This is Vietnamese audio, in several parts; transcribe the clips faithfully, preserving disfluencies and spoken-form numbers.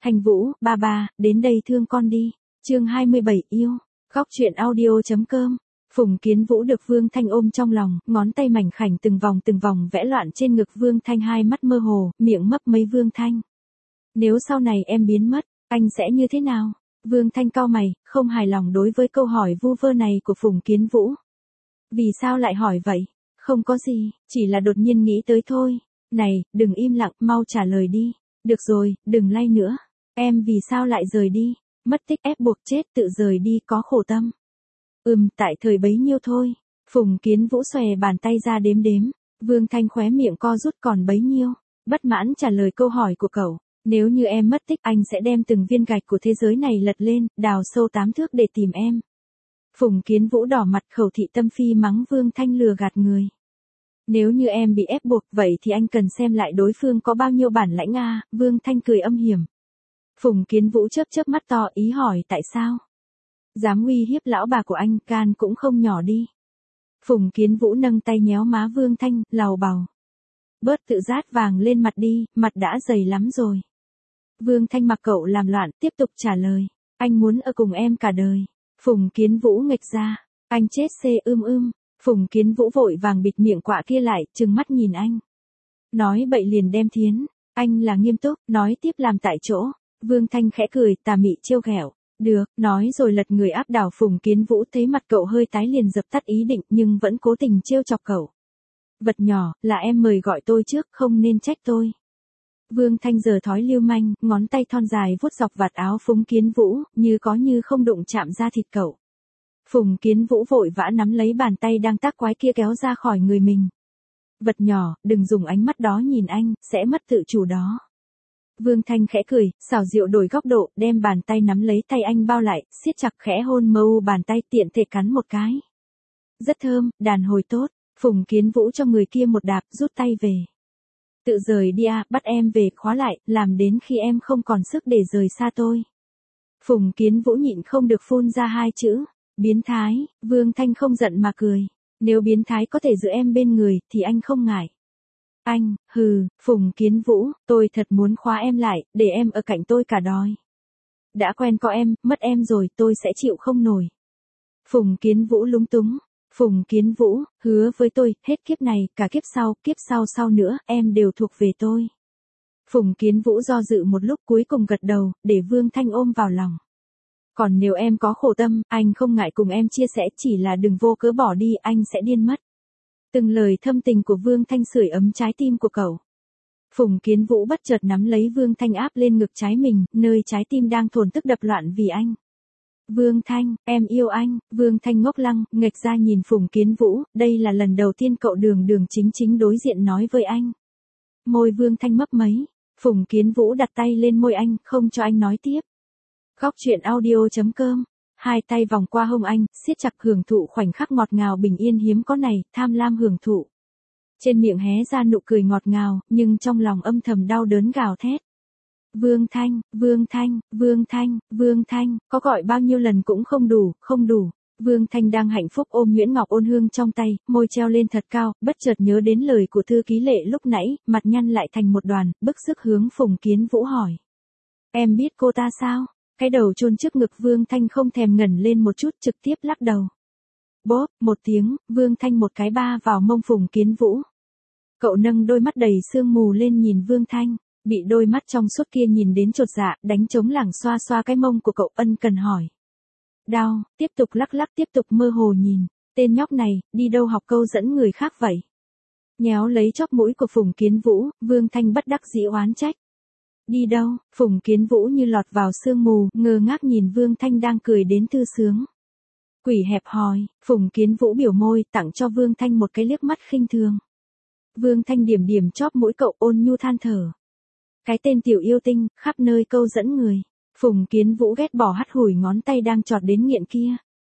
Thành Vũ, ba ba, đến đây thương con đi. Chương hai mươi bảy yêu. Góc truyện audio.com. Phùng Kiến Vũ được Vương Thanh ôm trong lòng, ngón tay mảnh khảnh từng vòng từng vòng vẽ loạn trên ngực Vương Thanh, hai mắt mơ hồ, miệng mấp mấy. Vương Thanh, nếu sau này em biến mất, anh sẽ như thế nào? Vương Thanh cau mày, không hài lòng đối với câu hỏi vu vơ này của Phùng Kiến Vũ. Vì sao lại hỏi vậy? Không có gì, chỉ là đột nhiên nghĩ tới thôi. Này, đừng im lặng, mau trả lời đi. Được rồi, đừng lay nữa. Em vì sao lại rời đi? Mất tích, ép buộc chết, tự rời đi, có khổ tâm. Ừm, tại thời bấy nhiêu thôi. Phùng Kiến Vũ xòe bàn tay ra đếm đếm. Vương Thanh khóe miệng co rút, còn bấy nhiêu. Bất mãn trả lời câu hỏi của cậu. Nếu như em mất tích, anh sẽ đem từng viên gạch của thế giới này lật lên, đào sâu tám thước để tìm em. Phùng Kiến Vũ đỏ mặt, khẩu thị tâm phi mắng Vương Thanh lừa gạt người. Nếu như em bị ép buộc, vậy thì anh cần xem lại đối phương có bao nhiêu bản lãnh a. Vương Thanh cười âm hiểm. Phùng Kiến Vũ chớp chớp mắt to, ý hỏi tại sao? Dám uy hiếp lão bà của anh, can cũng không nhỏ đi. Phùng Kiến Vũ nâng tay nhéo má Vương Thanh, lầu bầu. Bớt tự rát vàng lên mặt đi, mặt đã dày lắm rồi. Vương Thanh mặc cậu làm loạn, tiếp tục trả lời. Anh muốn ở cùng em cả đời. Phùng Kiến Vũ nghịch ra. Anh chết xê ưm ưm. Phùng Kiến Vũ vội vàng bịt miệng quạ kia lại, trừng mắt nhìn anh. Nói bậy liền đem thiến. Anh là nghiêm túc, nói tiếp làm tại chỗ. Vương Thanh khẽ cười, tà mị trêu ghẹo. Được, nói rồi lật người áp đảo Phùng Kiến Vũ, thấy mặt cậu hơi tái liền dập tắt ý định, nhưng vẫn cố tình trêu chọc cậu. Vật nhỏ, là em mời gọi tôi trước, không nên trách tôi. Vương Thanh giờ thói lưu manh, ngón tay thon dài vuốt dọc vạt áo Phùng Kiến Vũ, như có như không đụng chạm ra thịt cậu. Phùng Kiến Vũ vội vã nắm lấy bàn tay đang tác quái kia kéo ra khỏi người mình. Vật nhỏ, đừng dùng ánh mắt đó nhìn anh, sẽ mất tự chủ đó. Vương Thanh khẽ cười, xảo diệu đổi góc độ, đem bàn tay nắm lấy tay anh bao lại, siết chặt khẽ hôn mâu bàn tay, tiện thể cắn một cái. Rất thơm, đàn hồi tốt. Phùng Kiến Vũ cho người kia một đạp, rút tay về. Tự rời đi à, bắt em về, khóa lại, làm đến khi em không còn sức để rời xa tôi. Phùng Kiến Vũ nhịn không được phun ra hai chữ. Biến thái. Vương Thanh không giận mà cười. Nếu biến thái có thể giữ em bên người, thì anh không ngại. Anh, hừ, Phùng Kiến Vũ, tôi thật muốn khóa em lại, để em ở cạnh tôi cả đời. Đã quen có em, mất em rồi, tôi sẽ chịu không nổi. Phùng Kiến Vũ lúng túng. Phùng Kiến Vũ, hứa với tôi, hết kiếp này, cả kiếp sau, kiếp sau sau nữa, em đều thuộc về tôi. Phùng Kiến Vũ do dự một lúc, cuối cùng gật đầu, để Vương Thanh ôm vào lòng. Còn nếu em có khổ tâm, anh không ngại cùng em chia sẻ, chỉ là đừng vô cớ bỏ đi, anh sẽ điên mất. Từng lời thâm tình của Vương Thanh sưởi ấm trái tim của cậu. Phùng Kiến Vũ bất chợt nắm lấy Vương Thanh áp lên ngực trái mình, nơi trái tim đang thổn thức đập loạn vì anh. Vương Thanh, em yêu anh. Vương Thanh ngốc lăng, nghệch ra nhìn Phùng Kiến Vũ, đây là lần đầu tiên cậu đường đường chính chính đối diện nói với anh. Môi Vương Thanh mấp mấy. Phùng Kiến Vũ đặt tay lên môi anh, không cho anh nói tiếp. Góc truyện audio.com. Hai tay vòng qua hông anh, siết chặt hưởng thụ khoảnh khắc ngọt ngào bình yên hiếm có này, tham lam hưởng thụ. Trên miệng hé ra nụ cười ngọt ngào, nhưng trong lòng âm thầm đau đớn gào thét. Vương Thanh, Vương Thanh, Vương Thanh, Vương Thanh, có gọi bao nhiêu lần cũng không đủ, không đủ. Vương Thanh đang hạnh phúc ôm Nguyễn Ngọc Ôn Hương trong tay, môi treo lên thật cao, bất chợt nhớ đến lời của thư ký Lệ lúc nãy, mặt nhăn lại thành một đoàn, bức sức hướng Phùng Kiến Vũ hỏi. Em biết cô ta sao? Cái đầu chôn trước ngực Vương Thanh không thèm ngẩng lên một chút, trực tiếp lắc đầu. Bốp, một tiếng, Vương Thanh một cái ba vào mông Phùng Kiến Vũ. Cậu nâng đôi mắt đầy sương mù lên nhìn Vương Thanh, bị đôi mắt trong suốt kia nhìn đến chột dạ, đánh trống lảng xoa xoa cái mông của cậu, ân cần hỏi. Đau, tiếp tục lắc lắc, tiếp tục mơ hồ nhìn, tên nhóc này, đi đâu học câu dẫn người khác vậy? Nhéo lấy chóp mũi của Phùng Kiến Vũ, Vương Thanh bất đắc dĩ oán trách. Đi đâu? Phùng Kiến Vũ như lọt vào sương mù, ngơ ngác nhìn Vương Thanh đang cười đến thư sướng. Quỷ hẹp hòi. Phùng Kiến Vũ biểu môi, tặng cho Vương Thanh một cái liếc mắt khinh thường. Vương Thanh điểm điểm chóp mũi cậu, ôn nhu than thở. Cái tên tiểu yêu tinh, khắp nơi câu dẫn người. Phùng Kiến Vũ ghét bỏ hắt hủi ngón tay đang chọt đến nghiện kia.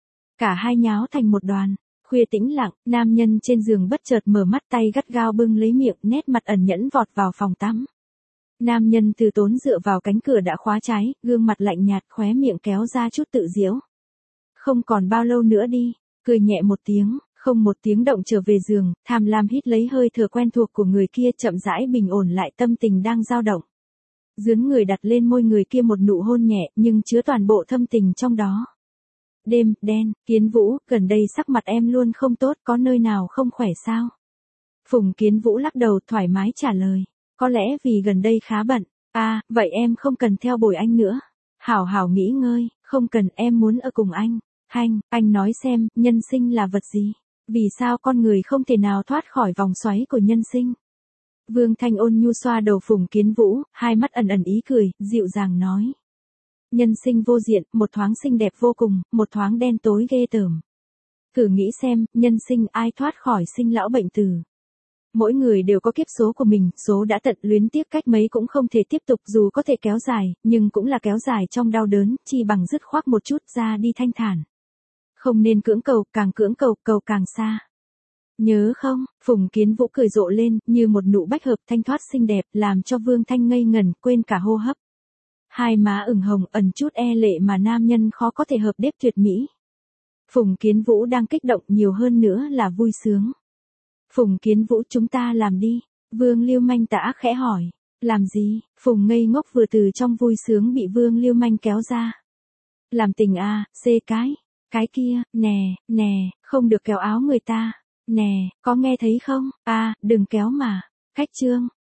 Cả hai nháo thành một đoàn. Khuya tĩnh lặng, nam nhân trên giường bất chợt mở mắt, tay gắt gao bưng lấy miệng, nét mặt ẩn nhẫn vọt vào phòng tắm. Nam nhân từ tốn dựa vào cánh cửa đã khóa trái, gương mặt lạnh nhạt, khóe miệng kéo ra chút tự giễu. Không còn bao lâu nữa đi, cười nhẹ một tiếng, không một tiếng động trở về giường, tham lam hít lấy hơi thở quen thuộc của người kia, chậm rãi bình ổn lại tâm tình đang dao động. Dướn người đặt lên môi người kia một nụ hôn nhẹ nhưng chứa toàn bộ thâm tình trong đó. Đêm, đen, Kiến Vũ, gần đây sắc mặt em luôn không tốt, có nơi nào không khỏe sao? Phùng Kiến Vũ lắc đầu thoải mái trả lời. Có lẽ vì gần đây khá bận. À, vậy em không cần theo bồi anh nữa. Hảo hảo nghỉ ngơi, không cần, em muốn ở cùng anh. Hanh, anh nói xem, nhân sinh là vật gì? Vì sao con người không thể nào thoát khỏi vòng xoáy của nhân sinh? Vương Thanh ôn nhu xoa đầu Phùng Kiến Vũ, hai mắt ẩn ẩn ý cười, dịu dàng nói. Nhân sinh vô diện, một thoáng xinh đẹp vô cùng, một thoáng đen tối ghê tởm. Thử nghĩ xem, nhân sinh ai thoát khỏi sinh lão bệnh tử. Mỗi người đều có kiếp số của mình, số đã tận, luyến tiếc cách mấy cũng không thể tiếp tục, dù có thể kéo dài, nhưng cũng là kéo dài trong đau đớn, chi bằng dứt khoát một chút ra đi thanh thản. Không nên cưỡng cầu, càng cưỡng cầu, cầu càng xa. Nhớ không, Phùng Kiến Vũ cười rộ lên, như một nụ bách hợp thanh thoát xinh đẹp, làm cho Vương Thanh ngây ngẩn, quên cả hô hấp. Hai má ửng hồng, ẩn chút e lệ mà nam nhân khó có thể hợp đếp tuyệt mỹ. Phùng Kiến Vũ đang kích động, nhiều hơn nữa là vui sướng. Phùng Kiến Vũ, chúng ta làm đi. Vương Lưu Manh tã khẽ hỏi. Làm gì? Phùng ngây ngốc vừa từ trong vui sướng bị Vương Lưu Manh kéo ra. Làm tình à, xê cái. Cái kia, nè, nè, không được kéo áo người ta. Nè, có nghe thấy không? À, đừng kéo mà. Khách trương,